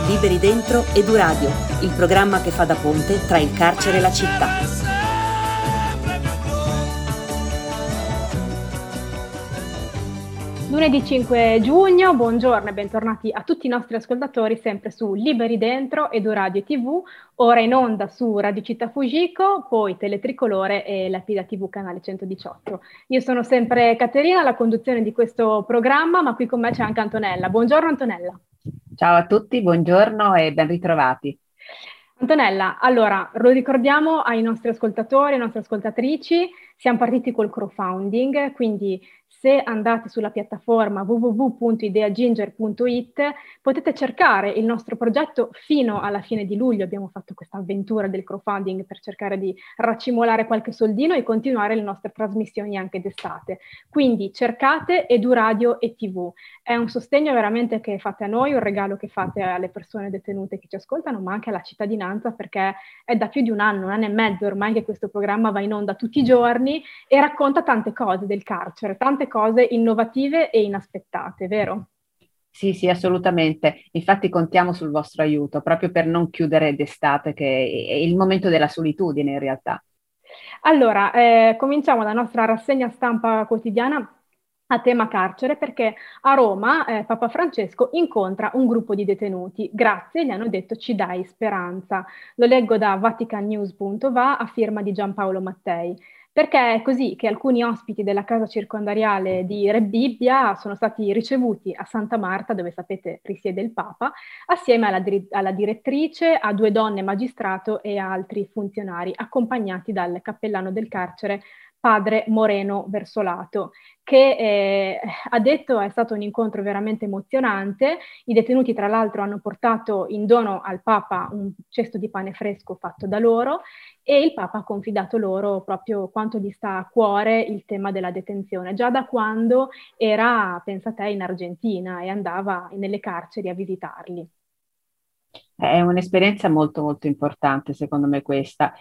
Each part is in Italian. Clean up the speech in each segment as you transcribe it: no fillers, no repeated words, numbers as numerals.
Liberi Dentro Eduradio, il programma che fa da ponte tra il carcere e la città. Lunedì 5 giugno, buongiorno e bentornati a tutti i nostri ascoltatori sempre su Liberi Dentro Eduradio TV, ora in onda su Radio Città Fujiko, poi Teletricolore e Lapida TV canale 118. Io sono sempre Caterina, alla conduzione di questo programma, ma qui con me c'è anche Antonella. Buongiorno Antonella. Ciao a tutti, buongiorno e ben ritrovati. Antonella, allora lo ricordiamo ai nostri ascoltatori, alle nostre ascoltatrici, siamo partiti col crowdfunding, quindi se andate sulla piattaforma www.ideaginger.it potete cercare il nostro progetto fino alla fine di luglio. Abbiamo fatto questa avventura del crowdfunding per cercare di racimolare qualche soldino e continuare le nostre trasmissioni anche d'estate. Quindi cercate Eduradio e TV. È un sostegno veramente che fate a noi, un regalo che fate alle persone detenute che ci ascoltano, ma anche alla cittadinanza, perché è da più di un anno e mezzo ormai che questo programma va in onda tutti i giorni e racconta tante cose del carcere, tante cose innovative e inaspettate, vero? Sì, assolutamente. Infatti contiamo sul vostro aiuto, proprio per non chiudere d'estate, che è il momento della solitudine in realtà. Allora, cominciamo la nostra rassegna stampa quotidiana a tema carcere, perché a Roma Papa Francesco incontra un gruppo di detenuti. Grazie, gli hanno detto ci dai speranza. Lo leggo da vaticannews.va a firma di Giampaolo Mattei. Perché è così che alcuni ospiti della casa circondariale di Re Bibbia sono stati ricevuti a Santa Marta, dove sapete risiede il Papa, assieme alla direttrice, a 2 donne magistrato e a altri funzionari, accompagnati dal cappellano del carcere padre Moreno Versolato, che ha detto è stato un incontro veramente emozionante. I detenuti tra l'altro hanno portato in dono al Papa un cesto di pane fresco fatto da loro e il Papa ha confidato loro proprio quanto gli sta a cuore il tema della detenzione, già da quando era, pensa te, in Argentina e andava nelle carceri a visitarli. È un'esperienza molto molto importante secondo me questa,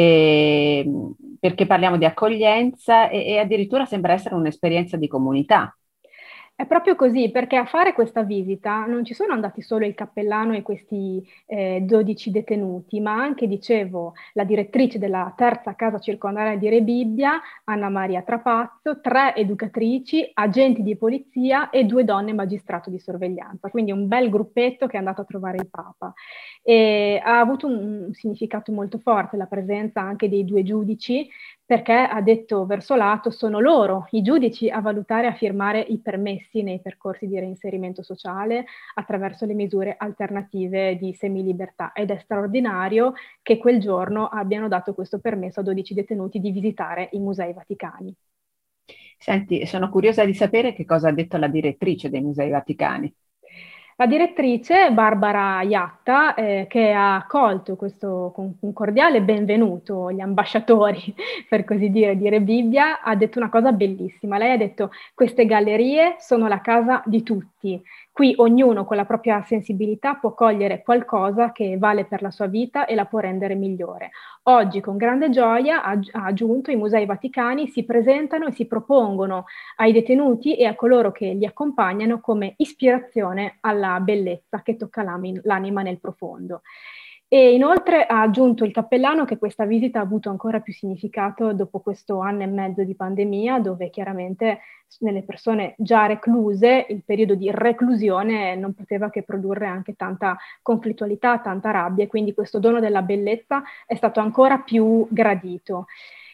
perché parliamo di accoglienza e addirittura sembra essere un'esperienza di comunità. È proprio così, perché a fare questa visita non ci sono andati solo il cappellano e questi 12 detenuti, ma anche, dicevo, la direttrice della terza casa circondariale di Re Bibbia, Anna Maria Trapazzo, 3 educatrici, agenti di polizia e 2 donne magistrato di sorveglianza. Quindi un bel gruppetto che è andato a trovare il Papa. E ha avuto un significato molto forte la presenza anche dei 2 giudici, perché ha detto Versolato sono loro, i giudici, a valutare e a firmare i permessi nei percorsi di reinserimento sociale attraverso le misure alternative di semilibertà, ed è straordinario che quel giorno abbiano dato questo permesso a 12 detenuti di visitare i musei vaticani. Senti, sono curiosa di sapere che cosa ha detto la direttrice dei Musei Vaticani. La direttrice Barbara Iatta, che ha accolto questo con un cordiale benvenuto gli ambasciatori, per così dire, di Re Bibbia, ha detto una cosa bellissima. Lei ha detto: queste gallerie sono la casa di tutti. Qui ognuno con la propria sensibilità può cogliere qualcosa che vale per la sua vita e la può rendere migliore. Oggi con grande gioia, ha aggiunto, i Musei Vaticani si presentano e si propongono ai detenuti e a coloro che li accompagnano come ispirazione alla bellezza che tocca l'anima nel profondo. E inoltre ha aggiunto il cappellano che questa visita ha avuto ancora più significato dopo questo anno e mezzo di pandemia, dove chiaramente nelle persone già recluse il periodo di reclusione non poteva che produrre anche tanta conflittualità, tanta rabbia, e quindi questo dono della bellezza è stato ancora più gradito.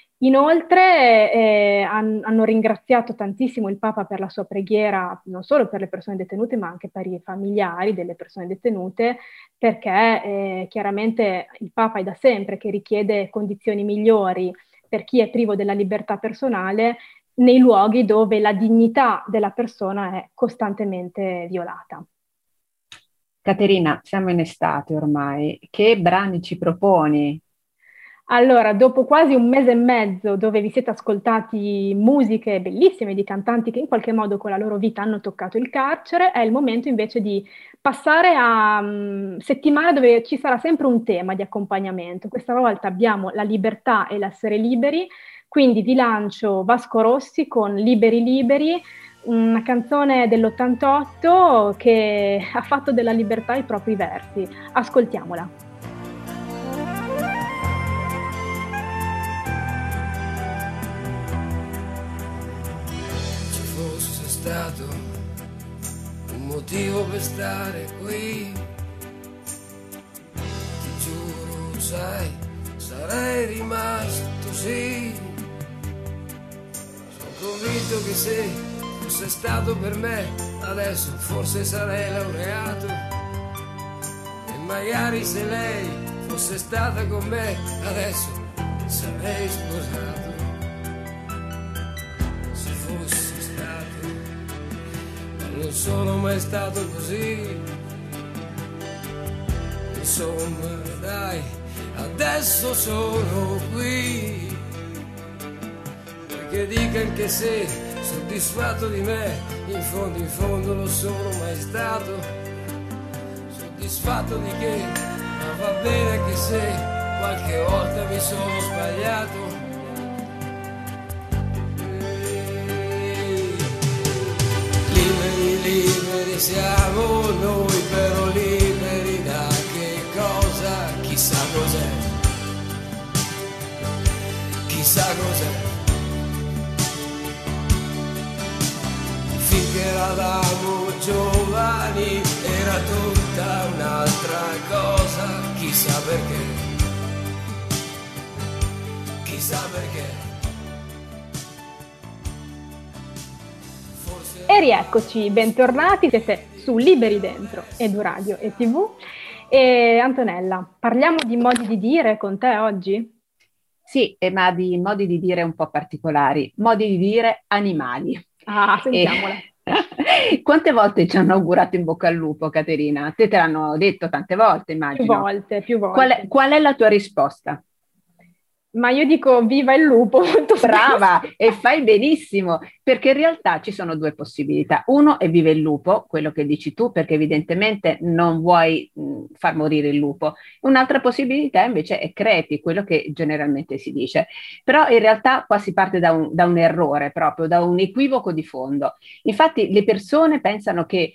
Inoltre hanno ringraziato tantissimo il Papa per la sua preghiera, non solo per le persone detenute, ma anche per i familiari delle persone detenute, perché chiaramente il Papa è da sempre che richiede condizioni migliori per chi è privo della libertà personale nei luoghi dove la dignità della persona è costantemente violata. Caterina, siamo in estate ormai, che brani ci proponi? Allora, dopo quasi un mese e mezzo dove vi siete ascoltati musiche bellissime di cantanti che in qualche modo con la loro vita hanno toccato il carcere, è il momento invece di passare a settimane dove ci sarà sempre un tema di accompagnamento. Questa volta abbiamo la libertà e l'essere liberi, quindi vi lancio Vasco Rossi con Liberi Liberi, una canzone dell'88 che ha fatto della libertà i propri versi. Ascoltiamola. Ci fosse stato un motivo per stare qui, ti giuro, sai, sarei rimasto, sì. Sono convinto che se fosse stato per me, adesso forse sarei laureato. E magari se lei fosse stata con me, adesso sarei sposato. Se fosse stato, ma non sono mai stato così. Insomma, dai, adesso sono qui. Che dica anche se soddisfatto di me, in fondo lo sono mai stato. Soddisfatto di che, ma va bene anche se qualche volta mi sono sbagliato. Liberi, liberi siamo noi, però liberi da che cosa? Chissà cos'è, chissà cos'è. Finché eravamo giovani era tutta un'altra cosa, chissà perché, chissà perché. Forse... E rieccoci, bentornati, siete su Liberi Dentro, EduRadio e TV. E Antonella, parliamo di modi di dire con te oggi? Sì, ma di modi di dire un po' particolari, modi di dire animali. Ah, sentiamola. Quante volte ci hanno augurato in bocca al lupo, Caterina? Te l'hanno detto tante volte, immagino. Più volte. Qual è la tua risposta? Ma io dico viva il lupo. Brava, e fai benissimo, perché in realtà ci sono due possibilità. Uno è viva il lupo, quello che dici tu, perché evidentemente non vuoi far morire il lupo. Un'altra possibilità invece è crepi, quello che generalmente si dice. Però in realtà qua si parte da un errore proprio, da un equivoco di fondo. Infatti le persone pensano che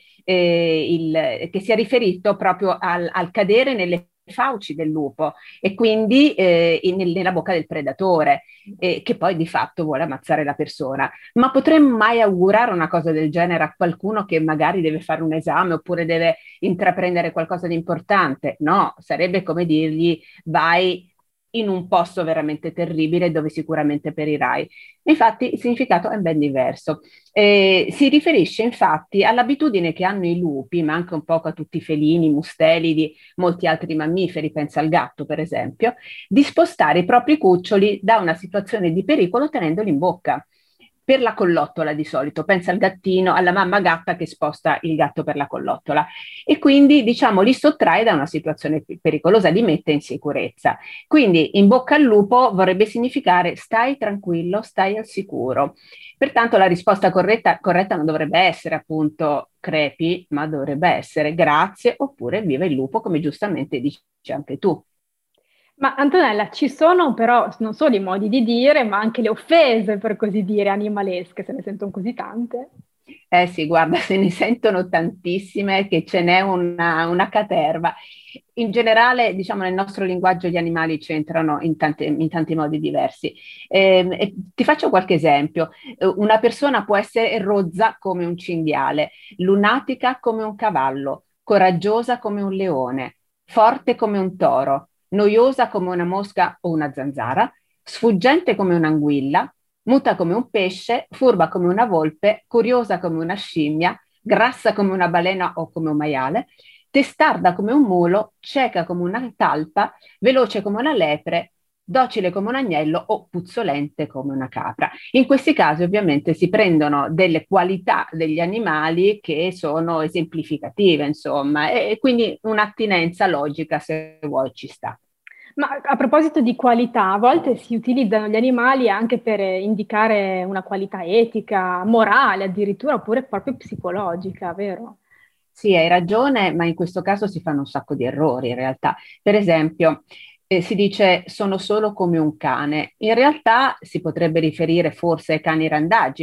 sia riferito proprio al cadere nelle fauci del lupo e quindi nella bocca del predatore, che poi di fatto vuole ammazzare la persona. Ma potremmo mai augurare una cosa del genere a qualcuno che magari deve fare un esame oppure deve intraprendere qualcosa di importante? No, sarebbe come dirgli vai in un posto veramente terribile dove sicuramente perirai. Infatti il significato è ben diverso. Si riferisce infatti all'abitudine che hanno i lupi, ma anche un po' a tutti i felini, mustelidi, molti altri mammiferi, pensa al gatto per esempio, di spostare i propri cuccioli da una situazione di pericolo tenendoli in bocca. Per la collottola di solito, pensa al gattino, alla mamma gatta che sposta il gatto per la collottola e quindi diciamo li sottrae da una situazione pericolosa, li mette in sicurezza. Quindi in bocca al lupo vorrebbe significare stai tranquillo, stai al sicuro. Pertanto la risposta corretta non dovrebbe essere appunto crepi, ma dovrebbe essere grazie oppure viva il lupo, come giustamente dici anche tu. Ma Antonella, ci sono però non solo i modi di dire, ma anche le offese, per così dire, animalesche, se ne sentono così tante. Eh sì, guarda, se ne sentono tantissime, che ce n'è una caterva. In generale, diciamo, nel nostro linguaggio gli animali c'entrano in tanti modi diversi. Ti faccio qualche esempio. Una persona può essere rozza come un cinghiale, lunatica come un cavallo, coraggiosa come un leone, forte come un toro, noiosa come una mosca o una zanzara, sfuggente come un'anguilla, muta come un pesce, furba come una volpe, curiosa come una scimmia, grassa come una balena o come un maiale, testarda come un mulo, cieca come una talpa, veloce come una lepre, docile come un agnello o puzzolente come una capra. In questi casi ovviamente si prendono delle qualità degli animali che sono esemplificative, insomma, e quindi un'attinenza logica, se vuoi, ci sta. Ma a proposito di qualità, a volte si utilizzano gli animali anche per indicare una qualità etica, morale addirittura, oppure proprio psicologica, vero? Sì, hai ragione, ma in questo caso si fanno un sacco di errori in realtà. Per esempio, si dice sono solo come un cane. In realtà si potrebbe riferire forse ai cani randagi,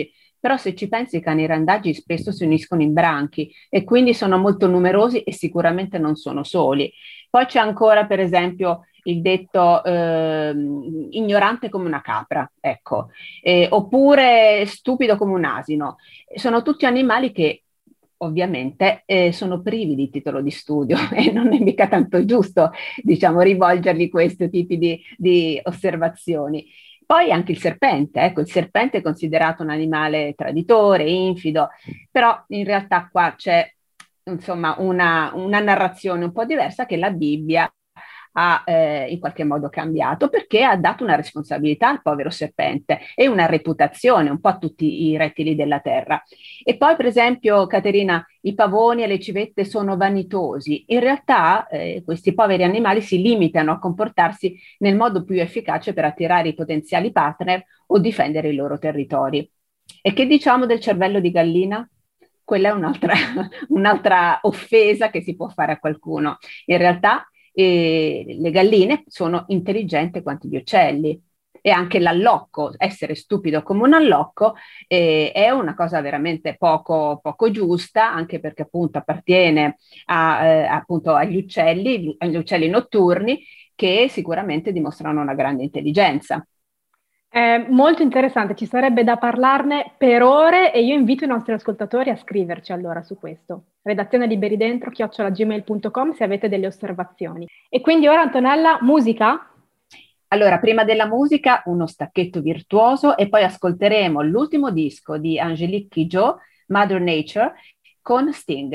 Però se ci pensi, i cani randagi spesso si uniscono in branchi e quindi sono molto numerosi e sicuramente non sono soli. Poi c'è ancora, per esempio, il detto ignorante come una capra, ecco, oppure stupido come un asino. Sono tutti animali che ovviamente sono privi di titolo di studio e non è mica tanto giusto, diciamo, rivolgergli questi tipi di osservazioni. Poi anche il serpente, ecco, il serpente è considerato un animale traditore, infido, però in realtà qua c'è insomma una narrazione un po' diversa che la Bibbia ha in qualche modo cambiato, perché ha dato una responsabilità al povero serpente e una reputazione un po' a tutti i rettili della terra. E poi, per esempio, Caterina, i pavoni e le civette sono vanitosi. In realtà questi poveri animali si limitano a comportarsi nel modo più efficace per attirare i potenziali partner o difendere i loro territori. E che diciamo del cervello di gallina? Quella è un'altra offesa che si può fare a qualcuno. In realtà le galline sono intelligenti quanto gli uccelli, e anche l'allocco, essere stupido come un allocco, è una cosa veramente poco giusta, anche perché appunto appartiene appunto agli uccelli notturni, che sicuramente dimostrano una grande intelligenza. È molto interessante, ci sarebbe da parlarne per ore e io invito i nostri ascoltatori a scriverci allora su questo. Redazione liberidentro@gmail.com se avete delle osservazioni. E quindi ora, Antonella, musica? Allora, prima della musica uno stacchetto virtuoso e poi ascolteremo l'ultimo disco di Angélique Kidjo, Mother Nature, con Sting.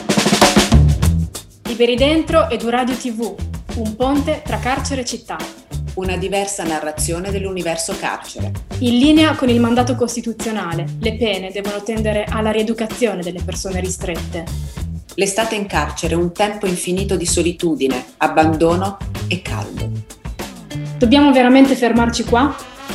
Liberi Dentro ed Radio TV, un ponte tra carcere e città. Una diversa narrazione dell'universo carcere. In linea con il mandato costituzionale, le pene devono tendere alla rieducazione delle persone ristrette. L'estate in carcere è un tempo infinito di solitudine, abbandono e caldo. Dobbiamo veramente fermarci qua?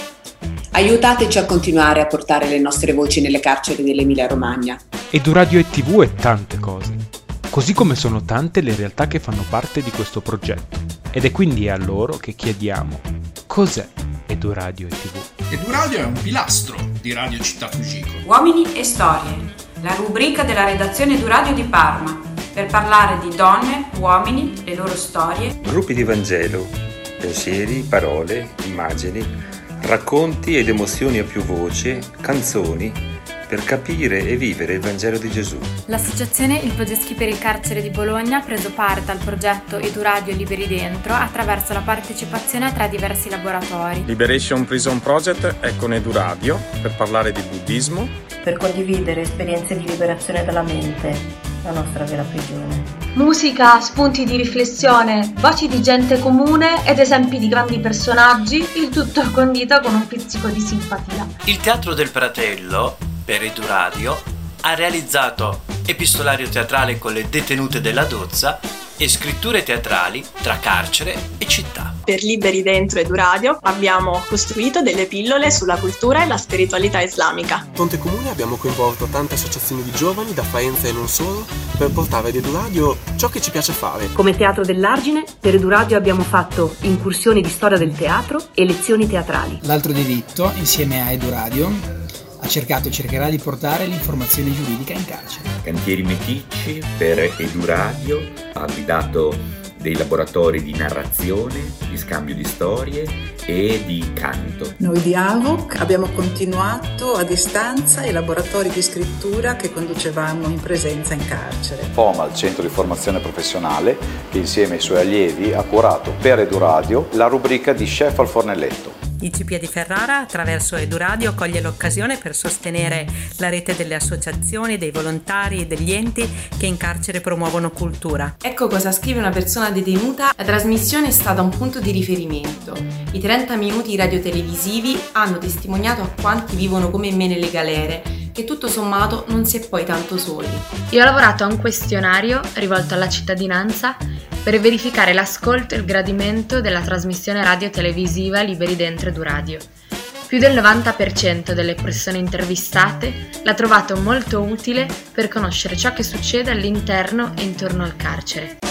Aiutateci a continuare a portare le nostre voci nelle carceri dell'Emilia-Romagna. EduRadio e TV è tante cose, così come sono tante le realtà che fanno parte di questo progetto. Ed è quindi a loro che chiediamo: cos'è EduRadio e TV? EduRadio è un pilastro di Radio Città Fugico. Uomini e storie, la rubrica della redazione EduRadio di Parma, per parlare di donne, uomini, le loro storie. Gruppi di Vangelo, pensieri, parole, immagini, racconti ed emozioni a più voce, canzoni, per capire e vivere il Vangelo di Gesù. L'associazione Il Podeschi per il Carcere di Bologna ha preso parte al progetto EduRadio Liberi Dentro attraverso la partecipazione tra diversi laboratori. Liberation Prison Project è con EduRadio per parlare di buddismo, per condividere esperienze di liberazione dalla mente, la nostra vera prigione. Musica, spunti di riflessione, voci di gente comune ed esempi di grandi personaggi, il tutto condito con un pizzico di simpatia. Il Teatro del Pratello, per EduRadio, ha realizzato epistolario teatrale con le detenute della Dozza e scritture teatrali tra carcere e città. Per Liberi Dentro EduRadio abbiamo costruito delle pillole sulla cultura e la spiritualità islamica. Ponte Comune abbiamo coinvolto tante associazioni di giovani da Faenza e non solo per portare ad EduRadio ciò che ci piace fare. Come Teatro dell'Argine, per EduRadio abbiamo fatto incursioni di storia del teatro e lezioni teatrali. L'Altro Diritto, insieme a EduRadio, ha cercato e cercherà di portare l'informazione giuridica in carcere. Cantieri Meticci per EduRadio ha guidato dei laboratori di narrazione, di scambio di storie e di canto. Noi di AVOC abbiamo continuato a distanza i laboratori di scrittura che conducevamo in presenza in carcere. FOMA, il centro di formazione professionale, che insieme ai suoi allievi ha curato per EduRadio la rubrica di Chef al Fornelletto. ICP di Ferrara attraverso EduRadio coglie l'occasione per sostenere la rete delle associazioni, dei volontari e degli enti che in carcere promuovono cultura. Ecco cosa scrive una persona detenuta. La trasmissione è stata un punto di riferimento. I 30 minuti radiotelevisivi hanno testimoniato a quanti vivono come me nelle galere che tutto sommato non si è poi tanto soli. Io ho lavorato a un questionario rivolto alla cittadinanza per verificare l'ascolto e il gradimento della trasmissione radio-televisiva Liberi Dentro EduRadio. Più del 90% delle persone intervistate l'ha trovato molto utile per conoscere ciò che succede all'interno e intorno al carcere.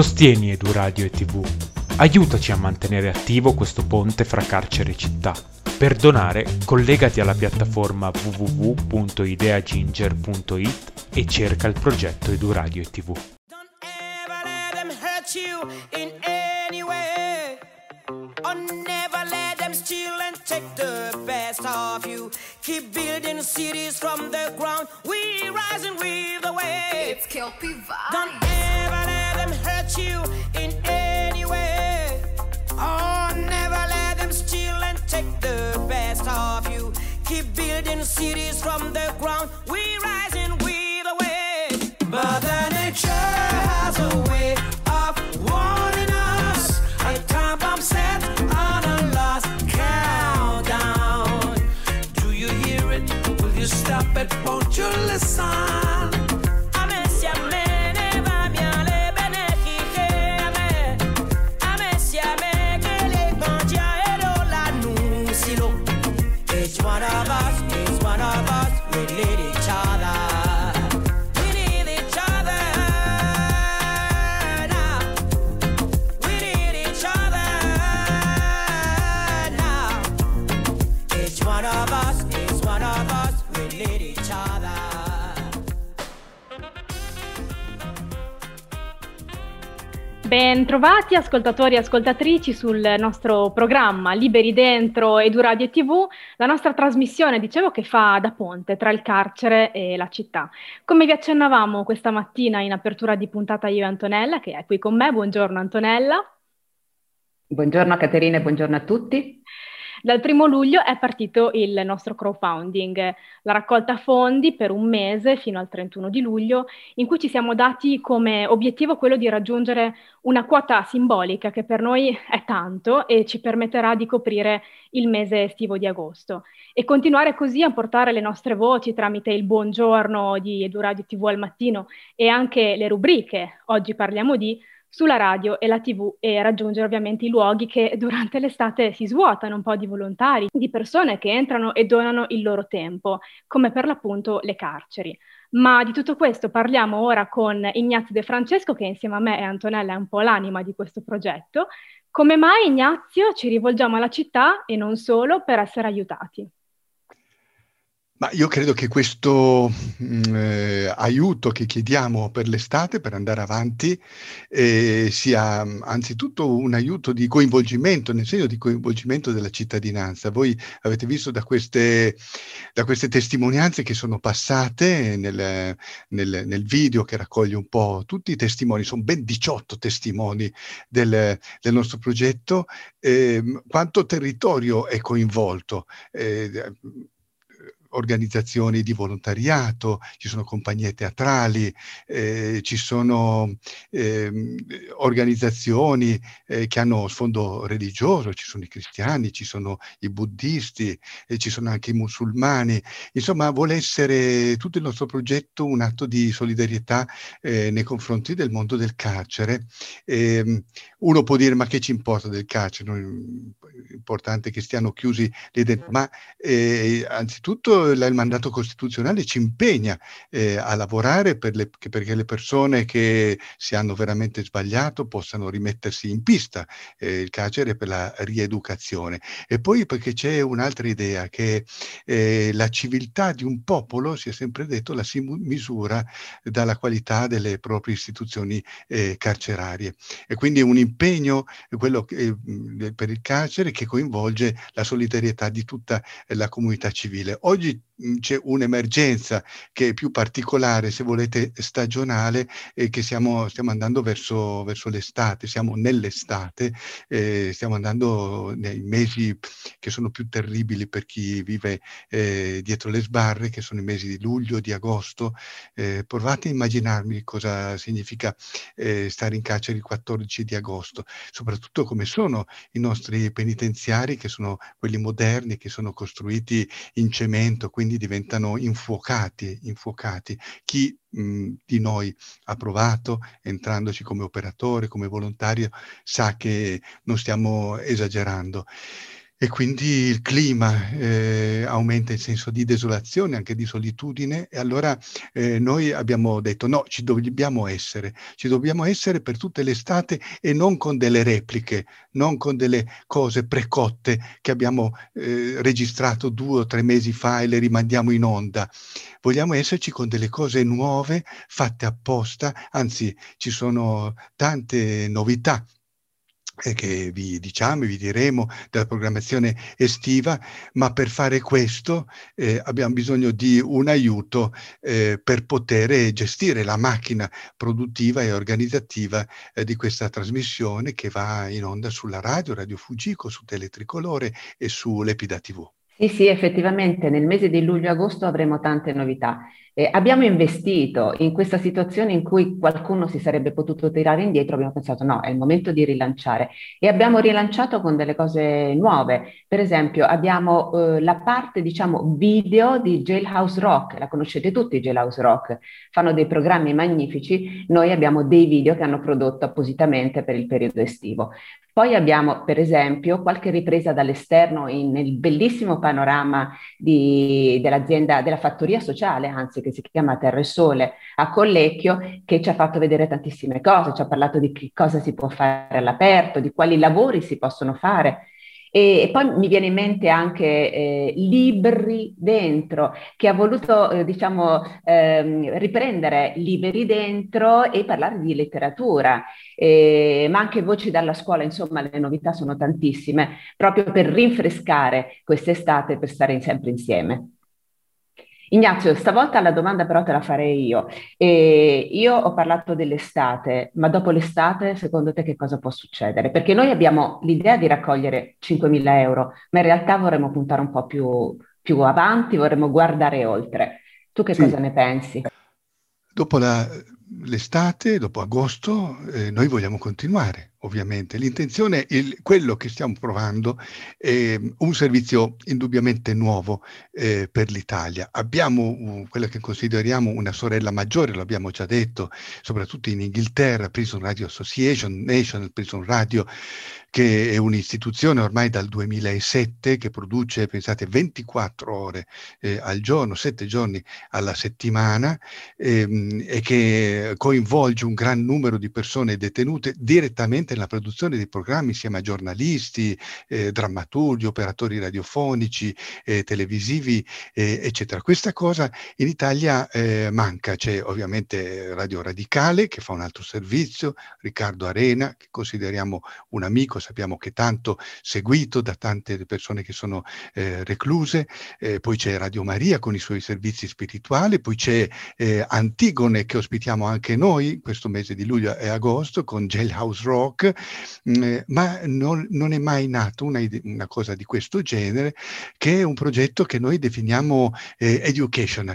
Sostieni EduRadio e TV. Aiutaci a mantenere attivo questo ponte fra carcere e città. Per donare, collegati alla piattaforma www.ideaginger.it e cerca il progetto EduRadio e TV. Or never let them steal and take the best of you. Keep building cities from the ground. We rising with the wave. It's Kelpie Vibe. Don't ever let them hurt you in any way. Oh, never let them steal and take the best of you. Keep building cities from the ground. We rising with the wave. Mother Nature has a way of warning us. A time bomb set on a lost countdown. Do you hear it? Will you stop it? Won't you listen? Each one of us, we need each other. We need each other now. We need each other now. Each one of us, we need each other. Ben trovati ascoltatori e ascoltatrici sul nostro programma Liberi Dentro EduRadio e TV, la nostra trasmissione, dicevo, che fa da ponte tra il carcere e la città. Come vi accennavamo questa mattina in apertura di puntata io e Antonella, che è qui con me. Buongiorno Antonella. Buongiorno Caterina e buongiorno a tutti. Dal 1 luglio è partito il nostro crowdfunding, la raccolta fondi per un mese fino al 31 di luglio, in cui ci siamo dati come obiettivo quello di raggiungere una quota simbolica che per noi è tanto e ci permetterà di coprire il mese estivo di agosto e continuare così a portare le nostre voci tramite il buongiorno di EduRadio TV al mattino e anche le rubriche Oggi parliamo di sulla radio e la TV e raggiungere ovviamente i luoghi che durante l'estate si svuotano un po' di volontari, di persone che entrano e donano il loro tempo, come per l'appunto le carceri. Ma di tutto questo parliamo ora con Ignazio De Francesco, che insieme a me e Antonella è un po' l'anima di questo progetto. Come mai, Ignazio, ci rivolgiamo alla città e non solo per essere aiutati? Ma io credo che questo aiuto che chiediamo per l'estate, per andare avanti, sia anzitutto un aiuto di coinvolgimento, nel senso di coinvolgimento della cittadinanza. Voi avete visto da queste testimonianze che sono passate nel video che raccoglie un po' tutti i testimoni, sono ben 18 testimoni del nostro progetto, quanto territorio è coinvolto. Organizzazioni di volontariato, ci sono compagnie teatrali, ci sono organizzazioni che hanno sfondo religioso, ci sono i cristiani, ci sono i buddisti, ci sono anche i musulmani. Insomma, vuole essere tutto il nostro progetto un atto di solidarietà nei confronti del mondo del carcere. Uno può dire: ma che ci importa del carcere? È importante che stiano chiusi lì dentro, ma anzitutto il mandato costituzionale ci impegna a lavorare perché le persone che si hanno veramente sbagliato possano rimettersi in pista. Il carcere per la rieducazione. E poi perché c'è un'altra idea, che la civiltà di un popolo, si è sempre detto, la si misura dalla qualità delle proprie istituzioni carcerarie. E quindi un impegno, quello per il carcere, che coinvolge la solidarietà di tutta la comunità civile. Oggi c'è un'emergenza che è più particolare, se volete stagionale, e che stiamo andando verso l'estate, siamo nell'estate, stiamo andando nei mesi che sono più terribili per chi vive dietro le sbarre, che sono i mesi di luglio, di agosto. Provate a immaginarmi cosa significa stare in carcere il 14 di agosto, soprattutto come sono i nostri penitenziari, che sono quelli moderni, che sono costruiti in cemento, quindi diventano infuocati. Chi di noi ha provato, entrandoci come operatore, come volontario, sa che non stiamo esagerando. E quindi il clima aumenta il senso di desolazione, anche di solitudine, e allora noi abbiamo detto no, ci dobbiamo essere per tutte le estate, e non con delle repliche, non con delle cose precotte che abbiamo registrato 2 o 3 mesi fa e le rimandiamo in onda. Vogliamo esserci con delle cose nuove, fatte apposta, anzi ci sono tante novità che vi diremo della programmazione estiva, ma per fare questo abbiamo bisogno di un aiuto per poter gestire la macchina produttiva e organizzativa di questa trasmissione, che va in onda sulla Radio Fugico, su Teletricolore e su Lepida TV. Sì, effettivamente nel mese di luglio-agosto avremo tante novità. Abbiamo investito in questa situazione in cui qualcuno si sarebbe potuto tirare indietro, abbiamo pensato no, è il momento di rilanciare, e abbiamo rilanciato con delle cose nuove. Per esempio abbiamo la parte, diciamo, video di Jailhouse Rock. La conoscete tutti, Jailhouse Rock, fanno dei programmi magnifici. Noi abbiamo dei video che hanno prodotto appositamente per il periodo estivo. Poi abbiamo, per esempio, qualche ripresa dall'esterno nel bellissimo panorama dell'azienda, della fattoria sociale, anzi, che si chiama Terra e Sole a Collecchio, che ci ha fatto vedere tantissime cose, ci ha parlato di che cosa si può fare all'aperto, di quali lavori si possono fare. E poi mi viene in mente anche Libri Dentro, che ha voluto riprendere Libri Dentro e parlare di letteratura, ma anche Voci dalla scuola. Insomma, le novità sono tantissime, proprio per rinfrescare quest'estate, per stare sempre insieme. Ignazio, stavolta la domanda però te la farei io. Io ho parlato dell'estate, ma dopo l'estate secondo te che cosa può succedere? Perché noi abbiamo l'idea di raccogliere 5.000 euro, ma in realtà vorremmo puntare un po' più avanti, vorremmo guardare oltre. Tu che cosa ne pensi? Dopo l'estate, dopo agosto, noi vogliamo continuare. Ovviamente l'intenzione, quello che stiamo provando è un servizio indubbiamente nuovo per l'Italia. Abbiamo quella che consideriamo una sorella maggiore, lo abbiamo già detto, soprattutto in Inghilterra, Prison Radio Association, National Prison Radio, che è un'istituzione ormai dal 2007 che produce, pensate, 24 ore al giorno, 7 giorni alla settimana, e che coinvolge un gran numero di persone detenute direttamente nella produzione dei programmi, insieme a giornalisti, drammaturghi, operatori radiofonici, televisivi, eccetera. Questa cosa in Italia manca. C'è ovviamente Radio Radicale, che fa un altro servizio, Riccardo Arena, che consideriamo un amico, sappiamo che è tanto seguito da tante persone che sono recluse, poi c'è Radio Maria con i suoi servizi spirituali, poi c'è Antigone, che ospitiamo anche noi questo mese di luglio e agosto con Jailhouse Rock, ma non è mai nato una cosa di questo genere, che è un progetto che noi definiamo educational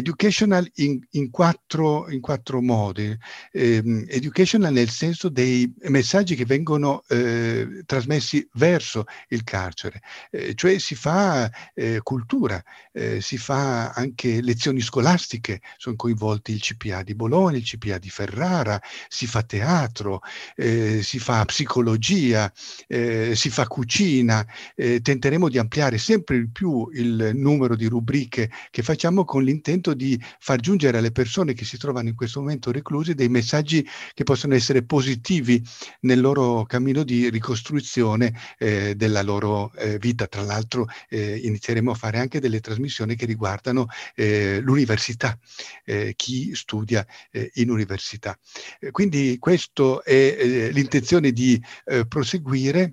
in quattro modi. Educational nel senso dei messaggi che vengono trasmessi verso il carcere, cioè si fa cultura, si fa anche lezioni scolastiche, sono coinvolti il CPA di Bologna, il CPA di Ferrara, si fa teatro, si fa psicologia, si fa cucina. Tenteremo di ampliare sempre di più il numero di rubriche che facciamo, con l'intento di far giungere alle persone che si trovano in questo momento recluse dei messaggi che possono essere positivi nel loro cammino di ricostruzione della loro vita. Tra l'altro inizieremo a fare anche delle trasmissioni che riguardano l'università, chi studia in università. Quindi questo è l'intenzione di proseguire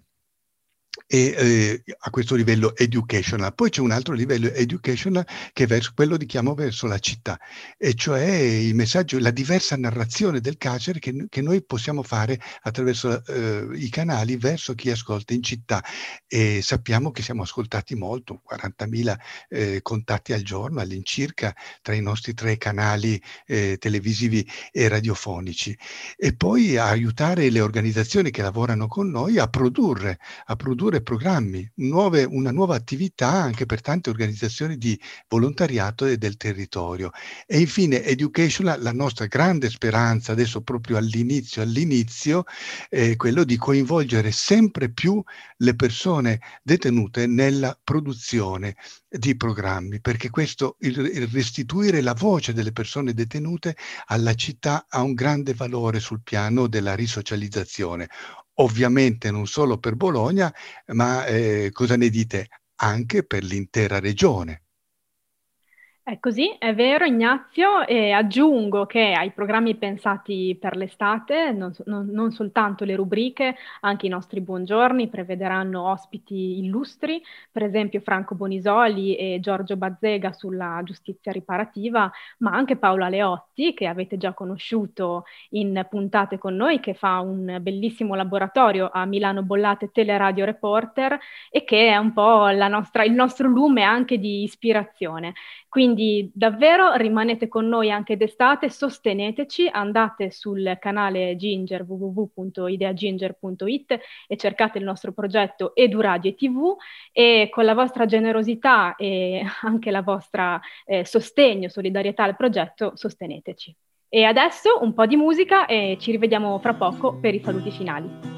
a questo livello educational. Poi c'è un altro livello educational che è quello verso la città, e cioè il messaggio, la diversa narrazione del carcere che noi possiamo fare attraverso i canali verso chi ascolta in città. E sappiamo che siamo ascoltati molto, 40.000 contatti al giorno all'incirca tra i nostri 3 canali televisivi e radiofonici, e poi a aiutare le organizzazioni che lavorano con noi a produrre produrre programmi, una nuova attività anche per tante organizzazioni di volontariato e del territorio. E infine Education, la nostra grande speranza adesso proprio all'inizio è quello di coinvolgere sempre più le persone detenute nella produzione di programmi, perché questo, il restituire la voce delle persone detenute alla città ha un grande valore sul piano della risocializzazione. Ovviamente non solo per Bologna, ma cosa ne dite? Anche per l'intera regione. È così, è vero Ignazio, e aggiungo che ai programmi pensati per l'estate, non soltanto le rubriche, anche i nostri buongiorni prevederanno ospiti illustri, per esempio Franco Bonisoli e Giorgio Bazzega sulla giustizia riparativa, ma anche Paola Leotti, che avete già conosciuto in puntate con noi, che fa un bellissimo laboratorio a Milano Bollate Teleradio Reporter e che è un po' il nostro lume anche di ispirazione. Quindi davvero rimanete con noi anche d'estate, sosteneteci, andate sul canale Ginger www.ideaginger.it e cercate il nostro progetto EduRadio e TV e con la vostra generosità e anche la vostra sostegno, solidarietà al progetto, sosteneteci. E adesso un po' di musica e ci rivediamo fra poco per i saluti finali.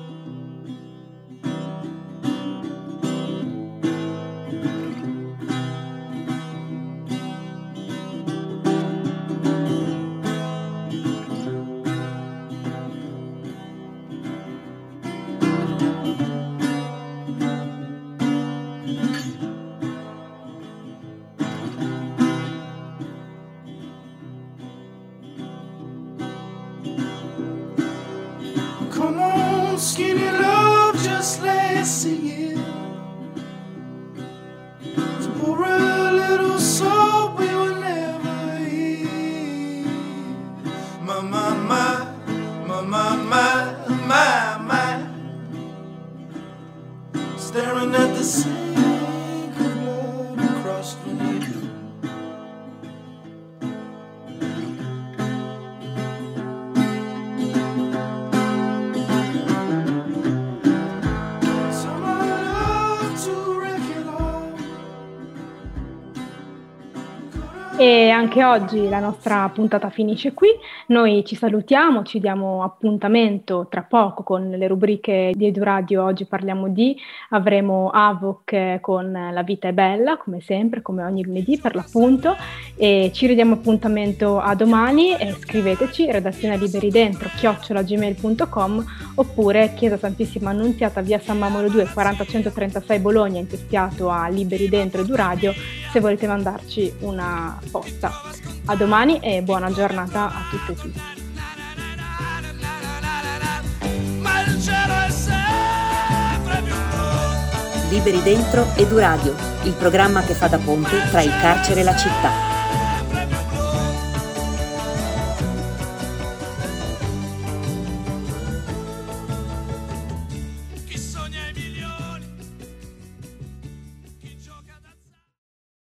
Skinny love, just let's sing it. So pour a little salt we will never hear. My, my, my, my, my, my, my, my. Staring at the sink of blood across the knee. E anche oggi la nostra puntata finisce qui, noi ci salutiamo, ci diamo appuntamento tra poco con le rubriche di EduRadio. Oggi parliamo avremo Avoc con La vita è bella, come sempre, come ogni lunedì per l'appunto, e ci ridiamo appuntamento a domani, e scriveteci redazione liberi dentro @gmail.com oppure Chiesa Santissima Annunziata, via San Mamolo 2 40136 Bologna, intestato a Liberi Dentro EduRadio, se volete mandarci una posta. A domani e buona giornata a tutte e tutti. Liberi Dentro EduRadio, il programma che fa da ponte tra il carcere e la città.